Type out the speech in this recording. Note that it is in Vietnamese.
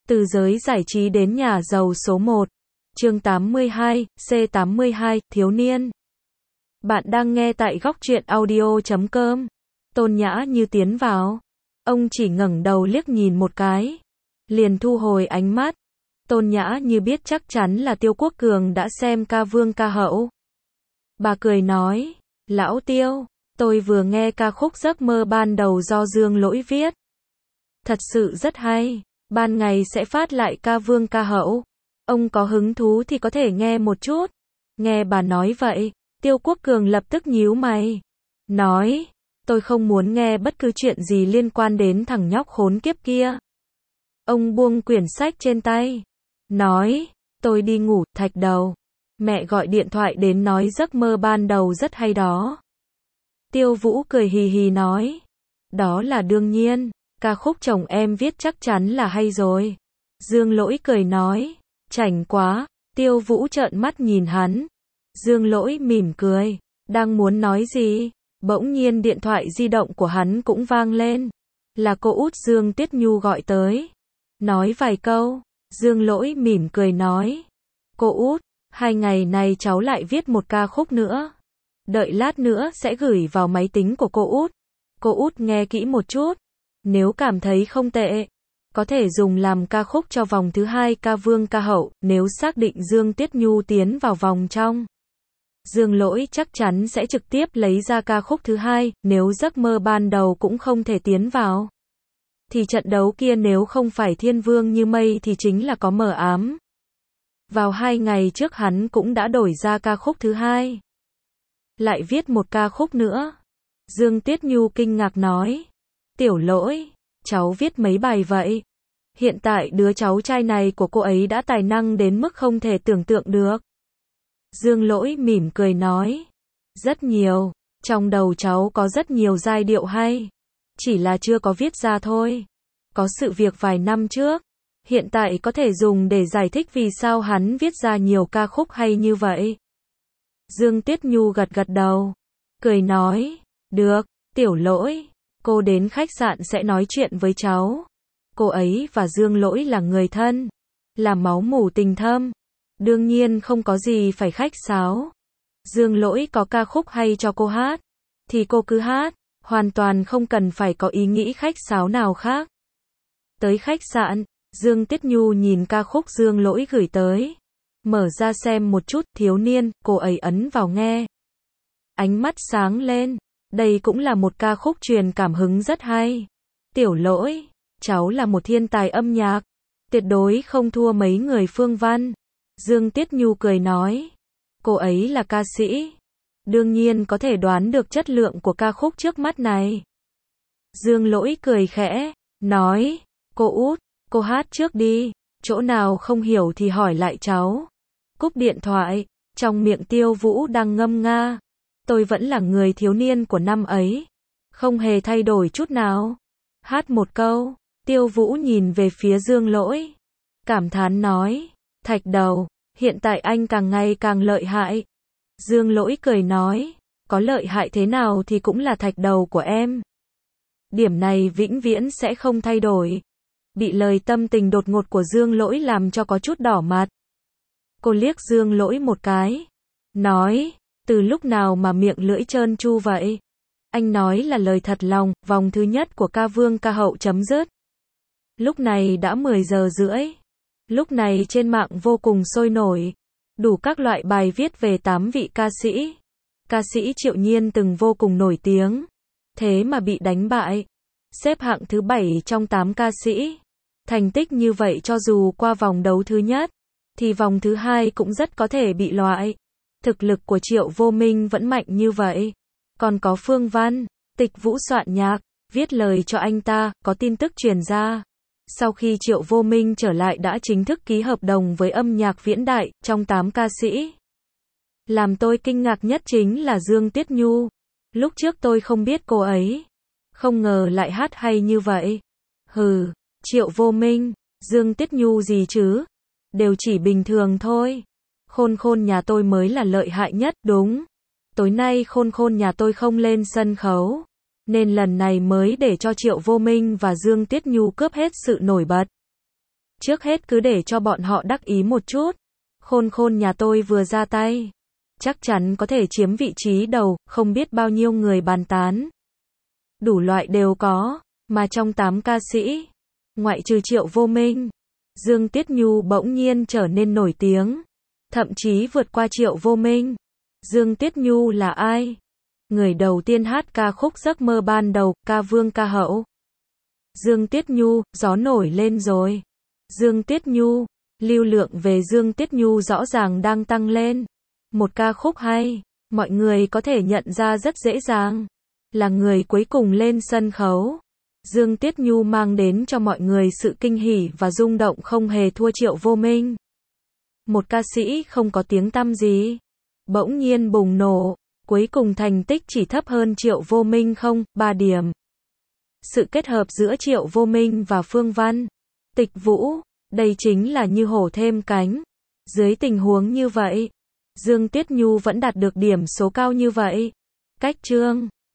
Từ giới giải trí đến nhà giàu số 1. Chương 82, C82, thiếu niên. Bạn đang nghe tại góc truyện audio.com. Tôn Nhã Như tiến vào. Ông chỉ ngẩng đầu liếc nhìn một cái, liền thu hồi ánh mắt. Tôn Nhã Như biết chắc chắn là Tiêu Quốc Cường đã xem ca vương ca hậu. Bà cười nói, lão Tiêu, tôi vừa nghe ca khúc Giấc mơ ban đầu do Dương Lỗi viết. Thật sự rất hay, ban ngày sẽ phát lại ca vương ca hậu. Ông có hứng thú thì có thể nghe một chút. Nghe bà nói vậy, Tiêu Quốc Cường lập tức nhíu mày. Nói, tôi không muốn nghe bất cứ chuyện gì liên quan đến thằng nhóc khốn kiếp kia. Ông buông quyển sách trên tay. Nói, tôi đi ngủ, Thạch Đầu. Mẹ gọi điện thoại đến nói giấc mơ ban đầu rất hay đó. Tiêu Vũ cười hì hì nói. Đó là đương nhiên, ca khúc chồng em viết chắc chắn là hay rồi. Dương Lỗi cười nói. Chảnh quá, Tiêu Vũ trợn mắt nhìn hắn. Dương Lỗi mỉm cười, đang muốn nói gì, bỗng nhiên điện thoại di động của hắn cũng vang lên. Là cô út Dương Tiết Nhu gọi tới. Nói vài câu, Dương Lỗi mỉm cười nói. Cô út, 2 ngày này cháu lại viết một ca khúc nữa. Đợi lát nữa sẽ gửi vào máy tính của cô út. Cô út nghe kỹ một chút. Nếu cảm thấy không tệ, có thể dùng làm ca khúc cho vòng thứ 2 ca vương ca hậu, nếu xác định Dương Tiết Nhu tiến vào vòng trong. Dương Lỗi chắc chắn sẽ trực tiếp lấy ra ca khúc thứ 2, nếu giấc mơ ban đầu cũng không thể tiến vào. Thì trận đấu kia nếu không phải thiên vương như mây thì chính là có mờ ám. Vào 2 ngày trước hắn cũng đã đổi ra ca khúc thứ 2. Lại viết một ca khúc nữa. Dương Tiết Nhu kinh ngạc nói. Tiểu Lỗi, cháu viết mấy bài vậy? Hiện tại đứa cháu trai này của cô ấy đã tài năng đến mức không thể tưởng tượng được. Dương Lỗi mỉm cười nói. Rất nhiều, trong đầu cháu có rất nhiều giai điệu hay. Chỉ là chưa có viết ra thôi. Có sự việc vài năm trước, hiện tại có thể dùng để giải thích vì sao hắn viết ra nhiều ca khúc hay như vậy. Dương Tiết Nhu gật gật đầu, cười nói. Được, Tiểu Lỗi, cô đến khách sạn sẽ nói chuyện với cháu. Cô ấy và Dương Lỗi là người thân, là máu mủ tình thâm. Đương nhiên không có gì phải khách sáo. Dương Lỗi có ca khúc hay cho cô hát, thì cô cứ hát, hoàn toàn không cần phải có ý nghĩ khách sáo nào khác. Tới khách sạn, Dương Tiết Nhu nhìn ca khúc Dương Lỗi gửi tới. Mở ra xem một chút, thiếu niên, cô ấy ấn vào nghe. Ánh mắt sáng lên, đây cũng là một ca khúc truyền cảm hứng rất hay. Tiểu Lỗi, cháu là một thiên tài âm nhạc, tuyệt đối không thua mấy người Phương Văn. Dương Tiết Nhu cười nói. Cô ấy là ca sĩ, đương nhiên có thể đoán được chất lượng của ca khúc trước mắt này. Dương Lỗi cười khẽ, nói. Cô út, cô hát trước đi, chỗ nào không hiểu thì hỏi lại cháu. Cúp điện thoại, trong miệng Tiêu Vũ đang ngâm nga. Tôi vẫn là người thiếu niên của năm ấy, không hề thay đổi chút nào. Hát một câu, Tiêu Vũ nhìn về phía Dương Lỗi, cảm thán nói. Thạch Đầu, hiện tại anh càng ngày càng lợi hại. Dương Lỗi cười nói. Có lợi hại thế nào thì cũng là Thạch Đầu của em. Điểm này vĩnh viễn sẽ không thay đổi. Bị lời tâm tình đột ngột của Dương Lỗi làm cho có chút đỏ mặt. Cô liếc Dương Lỗi một cái, nói. Từ lúc nào mà miệng lưỡi trơn tru vậy? Anh nói là lời thật lòng. Vòng thứ nhất của ca vương ca hậu chấm dứt. Lúc này đã 10 giờ rưỡi. Lúc này trên mạng vô cùng sôi nổi. Đủ các loại bài viết về 8 vị ca sĩ. Ca sĩ Triệu Nhiên từng vô cùng nổi tiếng, thế mà bị đánh bại. Xếp hạng thứ 7 trong 8 ca sĩ. Thành tích như vậy cho dù qua vòng đấu thứ nhất, thì vòng thứ 2 cũng rất có thể bị loại. Thực lực của Triệu Vô Minh vẫn mạnh như vậy. Còn có Phương Văn, Tịch Vũ soạn nhạc, viết lời cho anh ta, có tin tức truyền ra. Sau khi Triệu Vô Minh trở lại đã chính thức ký hợp đồng với âm nhạc Viễn Đại, trong 8 ca sĩ. Làm tôi kinh ngạc nhất chính là Dương Tiết Nhu. Lúc trước tôi không biết cô ấy. Không ngờ lại hát hay như vậy. Hừ, Triệu Vô Minh, Dương Tiết Nhu gì chứ? Đều chỉ bình thường thôi. Khôn Khôn nhà tôi mới là lợi hại nhất, đúng. Tối nay Khôn Khôn nhà tôi không lên sân khấu, nên lần này mới để cho Triệu Vô Minh và Dương Tiết Nhu cướp hết sự nổi bật. Trước hết cứ để cho bọn họ đắc ý một chút. Khôn Khôn nhà tôi vừa ra tay, chắc chắn có thể chiếm vị trí đầu, không biết bao nhiêu người bàn tán. Đủ loại đều có, mà trong 8 ca sĩ, ngoại trừ Triệu Vô Minh, Dương Tiết Nhu bỗng nhiên trở nên nổi tiếng, thậm chí vượt qua Triệu Vô Minh. Dương Tiết Nhu là ai? Người đầu tiên hát ca khúc Giấc mơ ban đầu, ca vương ca hậu. Dương Tiết Nhu, gió nổi lên rồi. Dương Tiết Nhu, lưu lượng về Dương Tiết Nhu rõ ràng đang tăng lên. Một ca khúc hay, mọi người có thể nhận ra rất dễ dàng. Là người cuối cùng lên sân khấu. Dương Tiết Nhu mang đến cho mọi người sự kinh hỉ và rung động không hề thua Triệu Vô Minh. Một ca sĩ không có tiếng tăm gì, bỗng nhiên bùng nổ, cuối cùng thành tích chỉ thấp hơn Triệu Vô Minh 3 điểm. Sự kết hợp giữa Triệu Vô Minh và Phương Văn, Tịch Vũ, đây chính là như hổ thêm cánh. Dưới tình huống như vậy, Dương Tiết Nhu vẫn đạt được điểm số cao như vậy. Cách chương